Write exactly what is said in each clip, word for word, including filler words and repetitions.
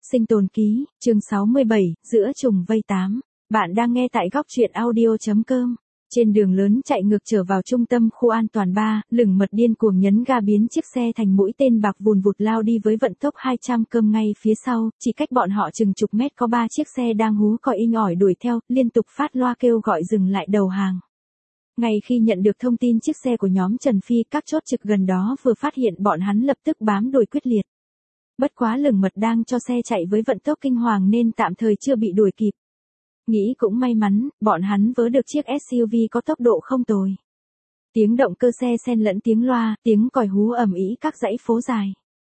Sinh tồn ký, chương sáu mươi bảy, giữa trùng vây tám. Bạn đang nghe tại góc truyện audio.com. Trên đường lớn chạy ngược trở vào trung tâm khu an toàn ba, lửng mật điên cuồng nhấn ga biến chiếc xe thành mũi tên bạc vùn vụt lao đi với vận tốc hai trăm ki lô mét ngay phía sau, chỉ cách bọn họ chừng chục mét có ba chiếc xe đang hú còi inh ỏi đuổi theo, liên tục phát loa kêu gọi dừng lại đầu hàng. Ngay khi nhận được thông tin chiếc xe của nhóm Trần Phi, các chốt trực gần đó vừa phát hiện bọn hắn lập tức bám đuổi quyết liệt. Bất quá lửng mật đang cho xe chạy với vận tốc kinh hoàng nên tạm thời chưa bị đuổi kịp. Nghĩ cũng may mắn, bọn hắn vớ được chiếc ét u vê có tốc độ không tồi. Tiếng động cơ xe xen lẫn tiếng loa, tiếng còi hú ầm ĩ các dãy phố dài.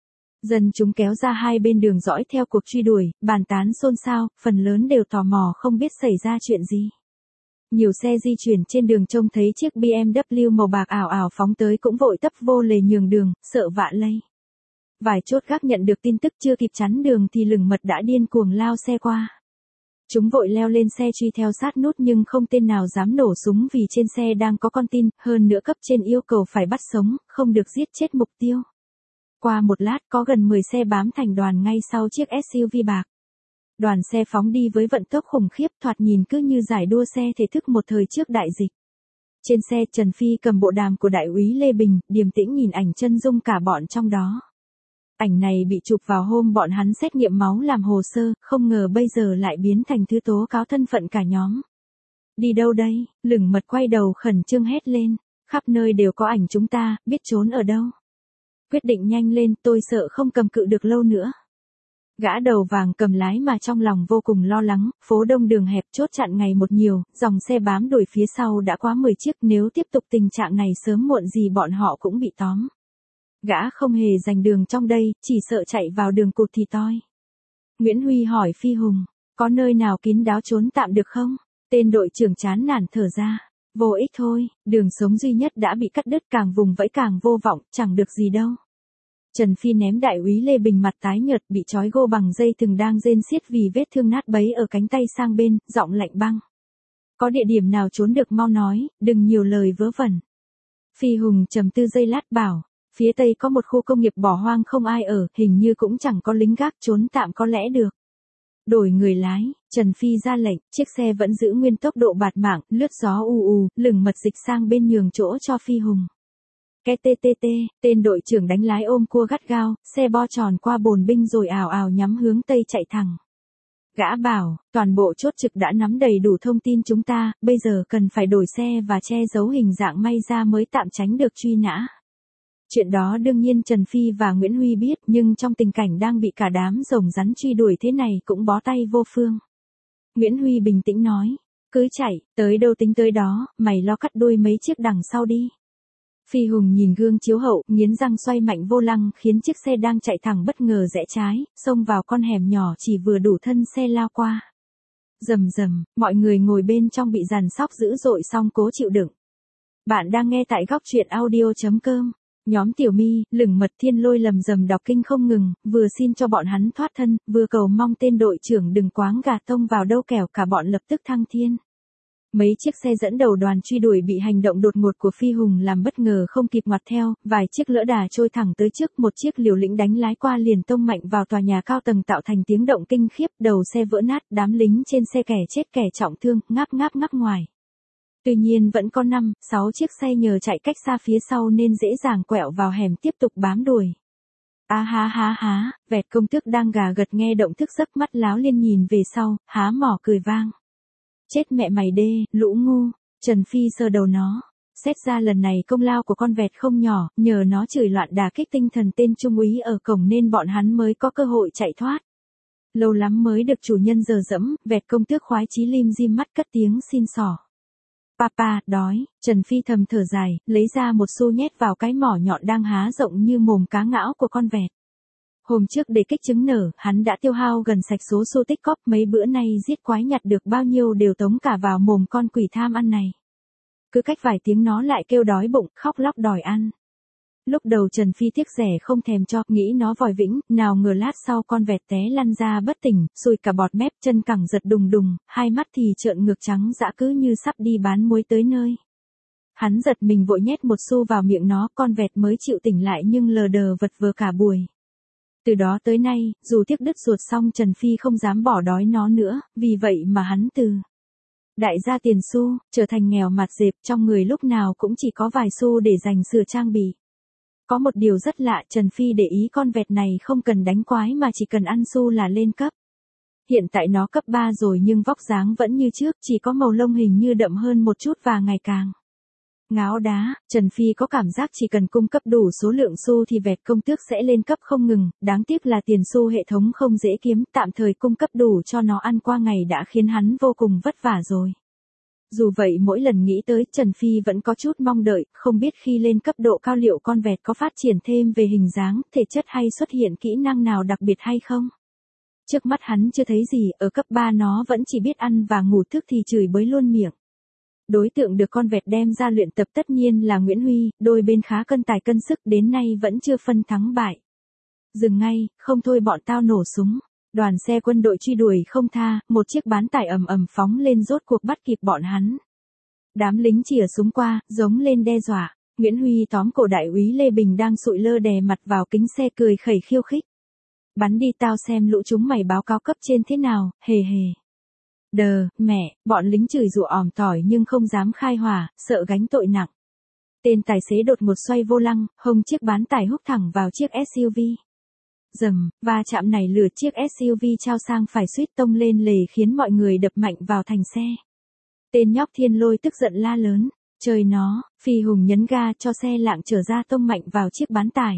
Dân chúng kéo ra hai bên đường dõi theo cuộc truy đuổi, bàn tán xôn xao, phần lớn đều tò mò không biết xảy ra chuyện gì. Nhiều xe di chuyển trên đường trông thấy chiếc bê em vê màu bạc ảo ảo phóng tới cũng vội tấp vô lề nhường đường, sợ vạ lây. Vài chốt gác nhận được tin tức chưa kịp chắn đường thì lửng mật đã điên cuồng lao xe qua. Chúng vội leo lên xe truy theo sát nút nhưng không tên nào dám nổ súng vì trên xe đang có con tin, hơn nữa cấp trên yêu cầu phải bắt sống, không được giết chết mục tiêu. Qua một lát có gần mười xe bám thành đoàn ngay sau chiếc ét u vê bạc. Đoàn xe phóng đi với vận tốc khủng khiếp, thoạt nhìn cứ như giải đua xe thể thức một thời trước đại dịch. Trên xe Trần Phi cầm bộ đàm của đại úy Lê Bình, điềm tĩnh nhìn ảnh chân dung cả bọn trong đó. Ảnh này bị chụp vào hôm bọn hắn xét nghiệm máu làm hồ sơ, không ngờ bây giờ lại biến thành thứ tố cáo thân phận cả nhóm. Đi đâu đây? Lửng mật quay đầu khẩn trương hét lên. Khắp nơi đều có ảnh chúng ta, biết trốn ở đâu. Quyết định nhanh lên, tôi sợ không cầm cự được lâu nữa. Gã đầu vàng cầm lái mà trong lòng vô cùng lo lắng, phố đông đường hẹp chốt chặn ngày một nhiều, dòng xe bám đuổi phía sau đã quá mười chiếc, nếu tiếp tục tình trạng này sớm muộn gì bọn họ cũng bị tóm. Gã không hề giành đường trong đây, chỉ sợ chạy vào đường cụt thì toi. Nguyễn Huy hỏi Phi Hùng, có nơi nào kín đáo trốn tạm được không? Tên đội trưởng chán nản thở ra, vô ích thôi, đường sống duy nhất đã bị cắt đứt, càng vùng vẫy càng vô vọng, chẳng được gì đâu. Trần Phi ném đại úy Lê Bình mặt tái nhợt bị trói gô bằng dây thừng đang rên xiết vì vết thương nát bấy ở cánh tay sang bên, giọng lạnh băng. Có địa điểm nào trốn được mau nói, đừng nhiều lời vớ vẩn. Phi Hùng trầm tư giây lát bảo, phía tây có một khu công nghiệp bỏ hoang không ai ở, hình như cũng chẳng có lính gác, trốn tạm có lẽ được. Đổi người lái, Trần Phi ra lệnh, chiếc xe vẫn giữ nguyên tốc độ bạt mạng, lướt gió ù ù, lửng mật dịch sang bên nhường chỗ cho Phi Hùng. Cái tê tê tê, tên đội trưởng đánh lái ôm cua gắt gao, xe bo tròn qua bồn binh rồi ào ào nhắm hướng tây chạy thẳng. Gã bảo, toàn bộ chốt trực đã nắm đầy đủ thông tin chúng ta, bây giờ cần phải đổi xe và che giấu hình dạng may ra mới tạm tránh được truy nã. Chuyện đó đương nhiên Trần Phi và Nguyễn Huy biết, nhưng trong tình cảnh đang bị cả đám rồng rắn truy đuổi thế này cũng bó tay vô phương. Nguyễn Huy bình tĩnh nói, cứ chạy, tới đâu tính tới đó, mày lo cắt đuôi mấy chiếc đằng sau đi. Phi Hùng nhìn gương chiếu hậu, nghiến răng xoay mạnh vô lăng khiến chiếc xe đang chạy thẳng bất ngờ rẽ trái, xông vào con hẻm nhỏ chỉ vừa đủ thân xe lao qua. Rầm rầm, mọi người ngồi bên trong bị giằn sóc dữ dội song cố chịu đựng. Bạn đang nghe tại góc truyện audio.com. Nhóm Tiểu My, lửng mật Thiên Lôi lầm rầm đọc kinh không ngừng, vừa xin cho bọn hắn thoát thân, vừa cầu mong tên đội trưởng đừng quáng gà tông vào đâu kẻo cả bọn lập tức thăng thiên. Mấy chiếc xe dẫn đầu đoàn truy đuổi bị hành động đột ngột của Phi Hùng làm bất ngờ không kịp ngoặt theo, vài chiếc lỡ đà trôi thẳng tới trước, một chiếc liều lĩnh đánh lái qua liền tông mạnh vào tòa nhà cao tầng tạo thành tiếng động kinh khiếp, đầu xe vỡ nát, đám lính trên xe kẻ chết kẻ trọng thương, ngáp ngáp ngáp ngoài. Tuy nhiên vẫn có năm, sáu chiếc xe nhờ chạy cách xa phía sau nên dễ dàng quẹo vào hẻm tiếp tục bám đuổi. A há há há, Vẹt công tước đang gà gật nghe động thức giấc, mắt láo liên nhìn về sau, há mỏ cười vang. Chết mẹ mày đê, lũ ngu, Trần Phi sờ đầu nó. Xét ra lần này công lao của con vẹt không nhỏ, nhờ nó chửi loạn đả kích tinh thần tên trung úy ở cổng nên bọn hắn mới có cơ hội chạy thoát. Lâu lắm mới được chủ nhân dờ dẫm, Vẹt công tước khoái chí lim dim mắt cất tiếng xin xỏ. Papa, đói, Trần Phi thầm thở dài, lấy ra một xu nhét vào cái mỏ nhọn đang há rộng như mồm cá ngão của con vẹt. Hôm trước để kích trứng nở, hắn đã tiêu hao gần sạch số xu tích cóp, mấy bữa nay giết quái nhặt được bao nhiêu đều tống cả vào mồm con quỷ tham ăn này. Cứ cách vài tiếng nó lại kêu đói bụng, khóc lóc đòi ăn. Lúc đầu Trần Phi tiếc rẻ không thèm cho, nghĩ nó vòi vĩnh, nào ngờ lát sau con vẹt té lăn ra bất tỉnh, sùi cả bọt mép, chân cẳng giật đùng đùng, hai mắt thì trợn ngược trắng dã cứ như sắp đi bán muối tới nơi. Hắn giật mình vội nhét một xu vào miệng nó, con vẹt mới chịu tỉnh lại nhưng lờ đờ vật vờ cả buổi. Từ đó tới nay, dù tiếc đứt ruột xong Trần Phi không dám bỏ đói nó nữa, vì vậy mà hắn từ đại gia tiền xu, trở thành nghèo mặt dẹp, trong người lúc nào cũng chỉ có vài xu để dành sửa trang bị. Có một điều rất lạ, Trần Phi để ý con vẹt này không cần đánh quái mà chỉ cần ăn xu là lên cấp. Hiện tại nó cấp ba rồi nhưng vóc dáng vẫn như trước, chỉ có màu lông hình như đậm hơn một chút và ngày càng ngáo đá. Trần Phi có cảm giác chỉ cần cung cấp đủ số lượng xu thì vẹt công tước sẽ lên cấp không ngừng, đáng tiếc là tiền xu hệ thống không dễ kiếm, tạm thời cung cấp đủ cho nó ăn qua ngày đã khiến hắn vô cùng vất vả rồi. Dù vậy mỗi lần nghĩ tới, Trần Phi vẫn có chút mong đợi, không biết khi lên cấp độ cao liệu con vẹt có phát triển thêm về hình dáng, thể chất hay xuất hiện kỹ năng nào đặc biệt hay không. Trước mắt hắn chưa thấy gì, ở cấp ba nó vẫn chỉ biết ăn và ngủ, thức thì chửi bới luôn miệng. Đối tượng được con vẹt đem ra luyện tập tất nhiên là Nguyễn Huy, đôi bên khá cân tài cân sức, đến nay vẫn chưa phân thắng bại. Dừng ngay, không thôi bọn tao nổ súng. Đoàn xe quân đội truy đuổi không tha, một chiếc bán tải ầm ầm phóng lên rốt cuộc bắt kịp bọn hắn. Đám lính chìa súng qua, giống lên đe dọa. Nguyễn Huy tóm cổ đại úy Lê Bình đang sụi lơ đè mặt vào kính xe cười khẩy khiêu khích. Bắn đi tao xem lũ chúng mày báo cáo cấp trên thế nào, hề hề. Đờ, mẹ, bọn lính chửi rủa òm tỏi nhưng không dám khai hỏa, sợ gánh tội nặng. Tên tài xế đột ngột xoay vô lăng, hông chiếc bán tải húc thẳng vào chiếc ét u vê. Dầm, va chạm này lừa chiếc ét u vê trao sang phải suýt tông lên lề khiến mọi người đập mạnh vào thành xe. Tên nhóc Thiên Lôi tức giận la lớn, trời nó, Phi Hùng nhấn ga cho xe lạng trở ra tông mạnh vào chiếc bán tải.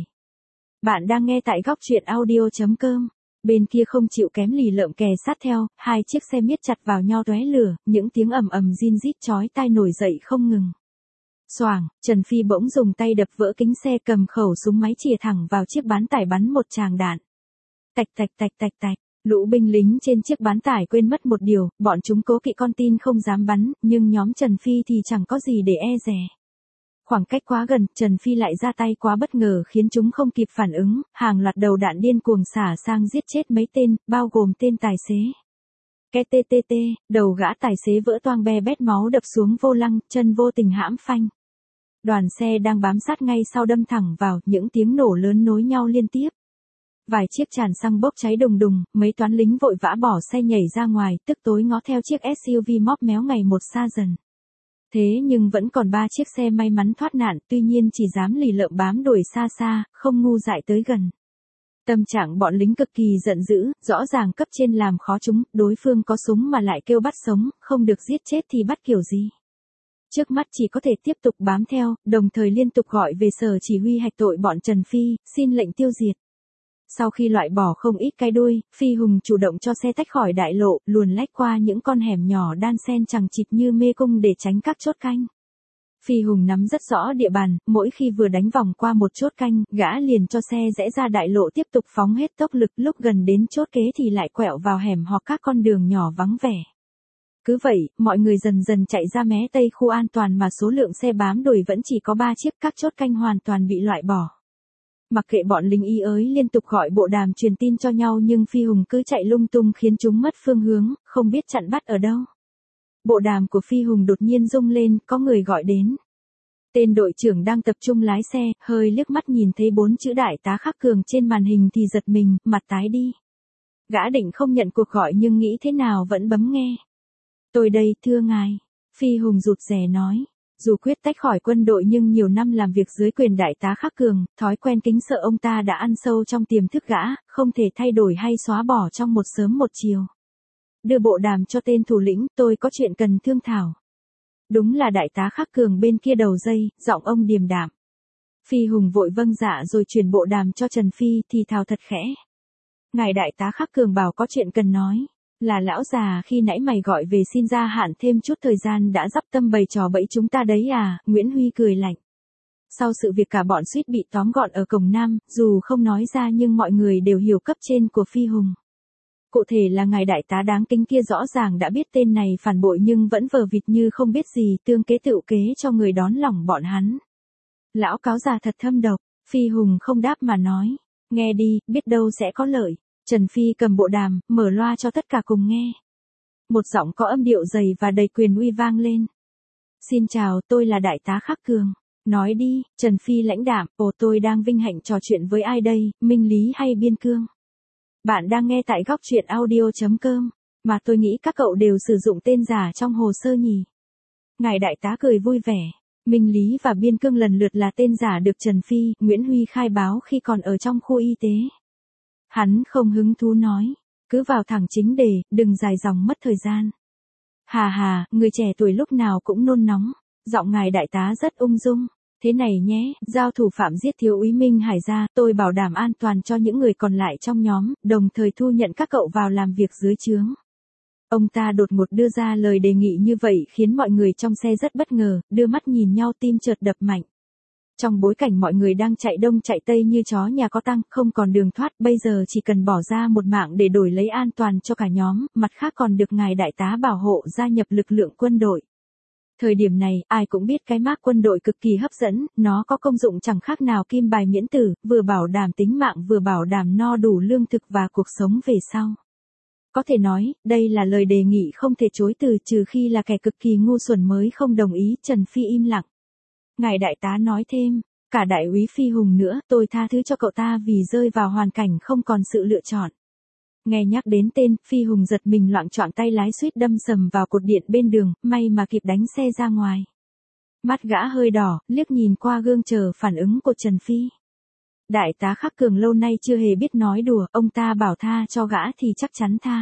Bạn đang nghe tại góc truyện audio chấm com. Bên kia không chịu kém lì lợm kè sát theo, hai chiếc xe miết chặt vào nhau tóe lửa, những tiếng ầm ầm rin rít chói tai nổi dậy không ngừng. Xoảng, Trần Phi bỗng dùng tay đập vỡ kính xe, cầm khẩu súng máy chìa thẳng vào chiếc bán tải bắn một tràng đạn. Tạch tạch tạch tạch tạch, lũ binh lính trên chiếc bán tải quên mất một điều, bọn chúng cố kỵ con tin không dám bắn, nhưng nhóm Trần Phi thì chẳng có gì để e dè. Khoảng cách quá gần, Trần Phi lại ra tay quá bất ngờ khiến chúng không kịp phản ứng, hàng loạt đầu đạn điên cuồng xả sang giết chết mấy tên, bao gồm tên tài xế. Cái tê tê tê, đầu gã tài xế vỡ toang be bét máu đập xuống vô lăng, chân vô tình hãm phanh. Đoàn xe đang bám sát ngay sau đâm thẳng vào, những tiếng nổ lớn nối nhau liên tiếp. Vài chiếc tràn xăng bốc cháy đùng đùng, mấy toán lính vội vã bỏ xe nhảy ra ngoài, tức tối ngó theo chiếc ét u vê móp méo ngày một xa dần. Thế nhưng vẫn còn ba chiếc xe may mắn thoát nạn, tuy nhiên chỉ dám lì lợm bám đuổi xa xa, không ngu dại tới gần. Tâm trạng bọn lính cực kỳ giận dữ, rõ ràng cấp trên làm khó chúng, đối phương có súng mà lại kêu bắt sống, không được giết chết thì bắt kiểu gì. Trước mắt chỉ có thể tiếp tục bám theo, đồng thời liên tục gọi về sở chỉ huy hạch tội bọn Trần Phi, xin lệnh tiêu diệt. Sau khi loại bỏ không ít cái đuôi, Phi Hùng chủ động cho xe tách khỏi đại lộ, luồn lách qua những con hẻm nhỏ đan xen chằng chịt như mê cung để tránh các chốt canh. Phi Hùng nắm rất rõ địa bàn, mỗi khi vừa đánh vòng qua một chốt canh, gã liền cho xe rẽ ra đại lộ tiếp tục phóng hết tốc lực, lúc gần đến chốt kế thì lại quẹo vào hẻm hoặc các con đường nhỏ vắng vẻ. Cứ vậy, mọi người dần dần chạy ra mé tây khu an toàn mà số lượng xe bám đuổi vẫn chỉ có ba chiếc, các chốt canh hoàn toàn bị loại bỏ. Mặc kệ bọn lính y ới liên tục gọi bộ đàm truyền tin cho nhau nhưng Phi Hùng cứ chạy lung tung khiến chúng mất phương hướng, không biết chặn bắt ở đâu. Bộ đàm của Phi Hùng đột nhiên rung lên, có người gọi đến. Tên đội trưởng đang tập trung lái xe, hơi liếc mắt nhìn thấy bốn chữ Đại tá Khắc Cường trên màn hình thì giật mình, mặt tái đi. Gã định không nhận cuộc gọi nhưng nghĩ thế nào vẫn bấm nghe. Tôi đây, thưa ngài. Phi Hùng rụt rè nói. Dù quyết tách khỏi quân đội nhưng nhiều năm làm việc dưới quyền Đại tá Khắc Cường, thói quen kính sợ ông ta đã ăn sâu trong tiềm thức gã, không thể thay đổi hay xóa bỏ trong một sớm một chiều. Đưa bộ đàm cho tên thủ lĩnh, tôi có chuyện cần thương thảo. Đúng là Đại tá Khắc Cường bên kia đầu dây, giọng ông điềm đạm. Phi Hùng vội vâng dạ rồi chuyển bộ đàm cho Trần Phi thì thào thật khẽ. Ngài Đại tá Khắc Cường bảo có chuyện cần nói. Là lão già khi nãy mày gọi về xin gia hạn thêm chút thời gian đã dắp tâm bày trò bẫy chúng ta đấy à, Nguyễn Huy cười lạnh. Sau sự việc cả bọn suýt bị tóm gọn ở Cổng Nam, dù không nói ra nhưng mọi người đều hiểu cấp trên của Phi Hùng. Cụ thể là ngài đại tá đáng kính kia rõ ràng đã biết tên này phản bội nhưng vẫn vờ vịt như không biết gì, tương kế tựu kế cho người đón lòng bọn hắn. Lão cáo già thật thâm độc, Phi Hùng không đáp mà nói, nghe đi, biết đâu sẽ có lợi. Trần Phi cầm bộ đàm, mở loa cho tất cả cùng nghe. Một giọng có âm điệu dày và đầy quyền uy vang lên. Xin chào, tôi là Đại tá Khắc Cường. Nói đi, Trần Phi lãnh đạm, ồ tôi đang vinh hạnh trò chuyện với ai đây, Minh Lý hay Biên Cương? Bạn đang nghe tại góc truyện audio.com, mà tôi nghĩ các cậu đều sử dụng tên giả trong hồ sơ nhỉ. Ngài đại tá cười vui vẻ, Minh Lý và Biên Cương lần lượt là tên giả được Trần Phi, Nguyễn Huy khai báo khi còn ở trong khu y tế. Hắn không hứng thú nói, cứ vào thẳng chính đề, đừng dài dòng mất thời gian. Hà hà, người trẻ tuổi lúc nào cũng nôn nóng, giọng ngài đại tá rất ung dung. Thế này nhé, giao thủ phạm giết thiếu úy Minh Hải ra, tôi bảo đảm an toàn cho những người còn lại trong nhóm, đồng thời thu nhận các cậu vào làm việc dưới trướng. Ông ta đột ngột đưa ra lời đề nghị như vậy khiến mọi người trong xe rất bất ngờ, đưa mắt nhìn nhau tim chợt đập mạnh. Trong bối cảnh mọi người đang chạy đông chạy tây như chó nhà có tang, không còn đường thoát, bây giờ chỉ cần bỏ ra một mạng để đổi lấy an toàn cho cả nhóm, mặt khác còn được ngài đại tá bảo hộ gia nhập lực lượng quân đội. Thời điểm này, ai cũng biết cái mác quân đội cực kỳ hấp dẫn, nó có công dụng chẳng khác nào kim bài miễn tử, vừa bảo đảm tính mạng vừa bảo đảm no đủ lương thực và cuộc sống về sau. Có thể nói, đây là lời đề nghị không thể chối từ trừ khi là kẻ cực kỳ ngu xuẩn mới không đồng ý, Trần Phi im lặng. Ngài đại tá nói thêm, cả đại úy Phi Hùng nữa, tôi tha thứ cho cậu ta vì rơi vào hoàn cảnh không còn sự lựa chọn. Nghe nhắc đến tên, Phi Hùng giật mình loạng choạng tay lái suýt đâm sầm vào cột điện bên đường, may mà kịp đánh xe ra ngoài. Mắt gã hơi đỏ, liếc nhìn qua gương chờ phản ứng của Trần Phi. Đại tá Khắc Cường lâu nay chưa hề biết nói đùa, ông ta bảo tha cho gã thì chắc chắn tha.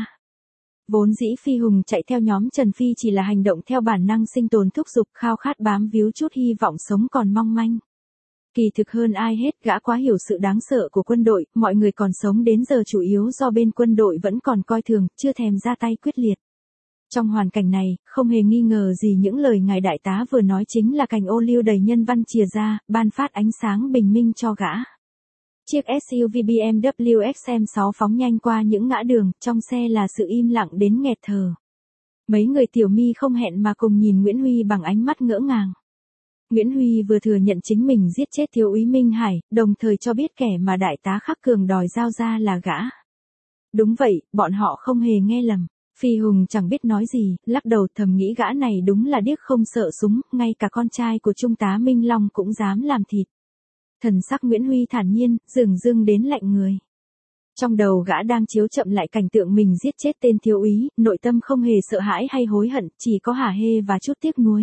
Vốn dĩ Phi Hùng chạy theo nhóm Trần Phi chỉ là hành động theo bản năng sinh tồn thúc giục, khao khát bám víu chút hy vọng sống còn mong manh. Kỳ thực hơn ai hết, gã quá hiểu sự đáng sợ của quân đội, mọi người còn sống đến giờ chủ yếu do bên quân đội vẫn còn coi thường, chưa thèm ra tay quyết liệt. Trong hoàn cảnh này, không hề nghi ngờ gì những lời ngài đại tá vừa nói chính là cành ô liu đầy nhân văn chìa ra, ban phát ánh sáng bình minh cho gã. Chiếc ét u vê bê em vê ích em sáu phóng nhanh qua những ngã đường, trong xe là sự im lặng đến nghẹt thở. Mấy người tiểu mi không hẹn mà cùng nhìn Nguyễn Huy bằng ánh mắt ngỡ ngàng. Nguyễn Huy vừa thừa nhận chính mình giết chết thiếu úy Minh Hải, đồng thời cho biết kẻ mà đại tá Khắc Cường đòi giao ra là gã. Đúng vậy, bọn họ không hề nghe lầm. Phi Hùng chẳng biết nói gì, lắc đầu thầm nghĩ gã này đúng là điếc không sợ súng, ngay cả con trai của Trung tá Minh Long cũng dám làm thịt. Thần sắc Nguyễn Huy thản nhiên, dửng dưng đến lạnh người. Trong đầu gã đang chiếu chậm lại cảnh tượng mình giết chết tên thiếu úy, nội tâm không hề sợ hãi hay hối hận, chỉ có hả hê và chút tiếc nuối.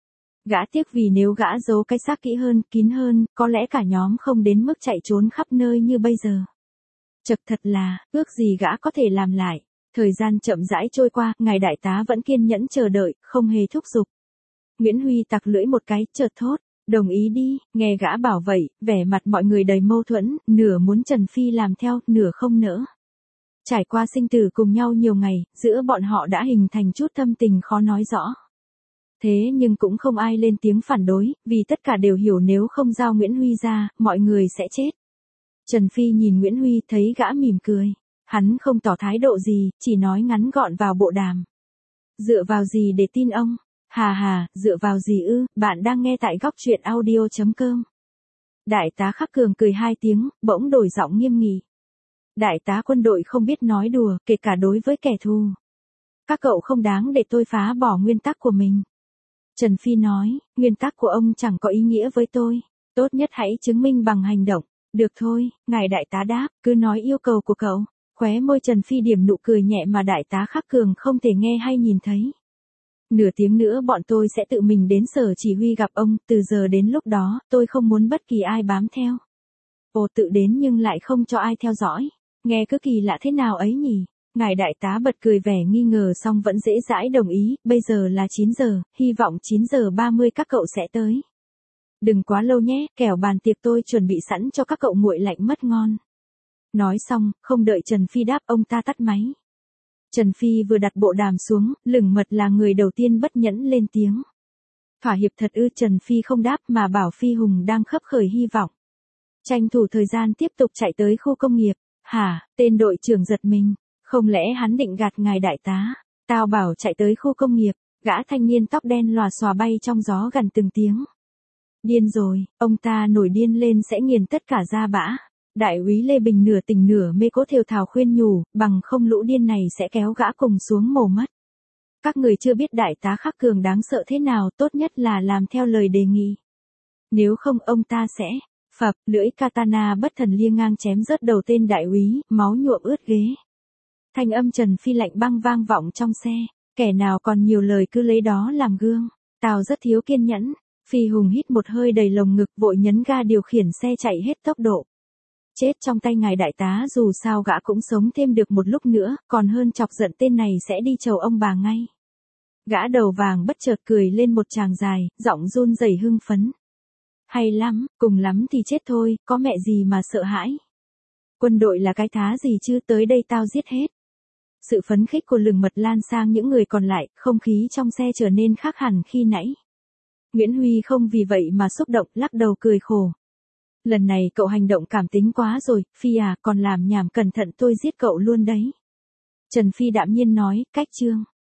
Gã tiếc vì nếu gã giấu cái xác kỹ hơn, kín hơn, có lẽ cả nhóm không đến mức chạy trốn khắp nơi như bây giờ. Chật thật là, ước gì gã có thể làm lại. Thời gian chậm rãi trôi qua, ngài đại tá vẫn kiên nhẫn chờ đợi, không hề thúc giục. Nguyễn Huy tặc lưỡi một cái, chợt thốt, đồng ý đi, nghe gã bảo vậy, vẻ mặt mọi người đầy mâu thuẫn, nửa muốn Trần Phi làm theo, nửa không nỡ. Trải qua sinh tử cùng nhau nhiều ngày, giữa bọn họ đã hình thành chút thâm tình khó nói rõ. Thế nhưng cũng không ai lên tiếng phản đối, vì tất cả đều hiểu nếu không giao Nguyễn Huy ra, mọi người sẽ chết. Trần Phi nhìn Nguyễn Huy thấy gã mỉm cười. Hắn không tỏ thái độ gì, chỉ nói ngắn gọn vào bộ đàm. Dựa vào gì để tin ông? Hà hà, dựa vào gì ư, bạn đang nghe tại góc truyện audio.com. Đại tá Khắc Cường cười hai tiếng, bỗng đổi giọng nghiêm nghị. Đại tá quân đội không biết nói đùa, kể cả đối với kẻ thù. Các cậu không đáng để tôi phá bỏ nguyên tắc của mình. Trần Phi nói, nguyên tắc của ông chẳng có ý nghĩa với tôi. Tốt nhất hãy chứng minh bằng hành động. Được thôi, ngài đại tá đáp, cứ nói yêu cầu của cậu. Khóe môi Trần Phi điểm nụ cười nhẹ mà đại tá Khắc Cường không thể nghe hay nhìn thấy. Nửa tiếng nữa bọn tôi sẽ tự mình đến sở chỉ huy gặp ông, từ giờ đến lúc đó, tôi không muốn bất kỳ ai bám theo. Ồ tự đến nhưng lại không cho ai theo dõi. Nghe cứ kỳ lạ thế nào ấy nhỉ? Ngài đại tá bật cười vẻ nghi ngờ xong vẫn dễ dãi đồng ý, bây giờ là chín giờ, hy vọng chín giờ ba mươi các cậu sẽ tới. Đừng quá lâu nhé, kẻo bàn tiệc tôi chuẩn bị sẵn cho các cậu nguội lạnh mất ngon. Nói xong, không đợi Trần Phi đáp ông ta tắt máy. Trần Phi vừa đặt bộ đàm xuống, lửng mật là người đầu tiên bất nhẫn lên tiếng. Thỏa hiệp thật ư? Trần Phi không đáp mà bảo Phi Hùng đang khấp khởi hy vọng. Tranh thủ thời gian tiếp tục chạy tới khu công nghiệp. Hả, tên đội trưởng giật mình, không lẽ hắn định gạt ngài đại tá? Tao bảo chạy tới khu công nghiệp, gã thanh niên tóc đen lòa xòa bay trong gió gần từng tiếng. Điên rồi, ông ta nổi điên lên sẽ nghiền tất cả ra bã. Đại úy Lê Bình nửa tỉnh nửa mê cố thều thào khuyên nhủ, bằng không lũ điên này sẽ kéo gã cùng xuống mồ mất. Các người chưa biết đại tá Khắc Cường đáng sợ thế nào, tốt nhất là làm theo lời đề nghị. Nếu không ông ta sẽ, phập, lưỡi katana bất thần lia ngang chém rớt đầu tên đại úy, máu nhuộm ướt ghế. Thanh âm Trần Phi lạnh băng vang vọng trong xe, kẻ nào còn nhiều lời cứ lấy đó làm gương. Tao rất thiếu kiên nhẫn. Phi Hùng hít một hơi đầy lồng ngực, vội nhấn ga điều khiển xe chạy hết tốc độ. Chết trong tay ngài đại tá, dù sao gã cũng sống thêm được một lúc nữa, còn hơn chọc giận tên này sẽ đi chầu ông bà ngay. Gã đầu vàng bất chợt cười lên một tràng dài, giọng run rẩy hưng phấn. Hay lắm, cùng lắm thì chết thôi, có mẹ gì mà sợ hãi. Quân đội là cái thá gì chứ, tới đây tao giết hết. Sự phấn khích của Lừng Mật lan sang những người còn lại, không khí trong xe trở nên khác hẳn khi nãy. Nguyễn Huy không vì vậy mà xúc động, lắc đầu cười khổ. Lần này cậu hành động cảm tính quá rồi, Phi à, còn làm nhảm cẩn thận tôi giết cậu luôn đấy. Trần Phi đạm nhiên nói, cách chương.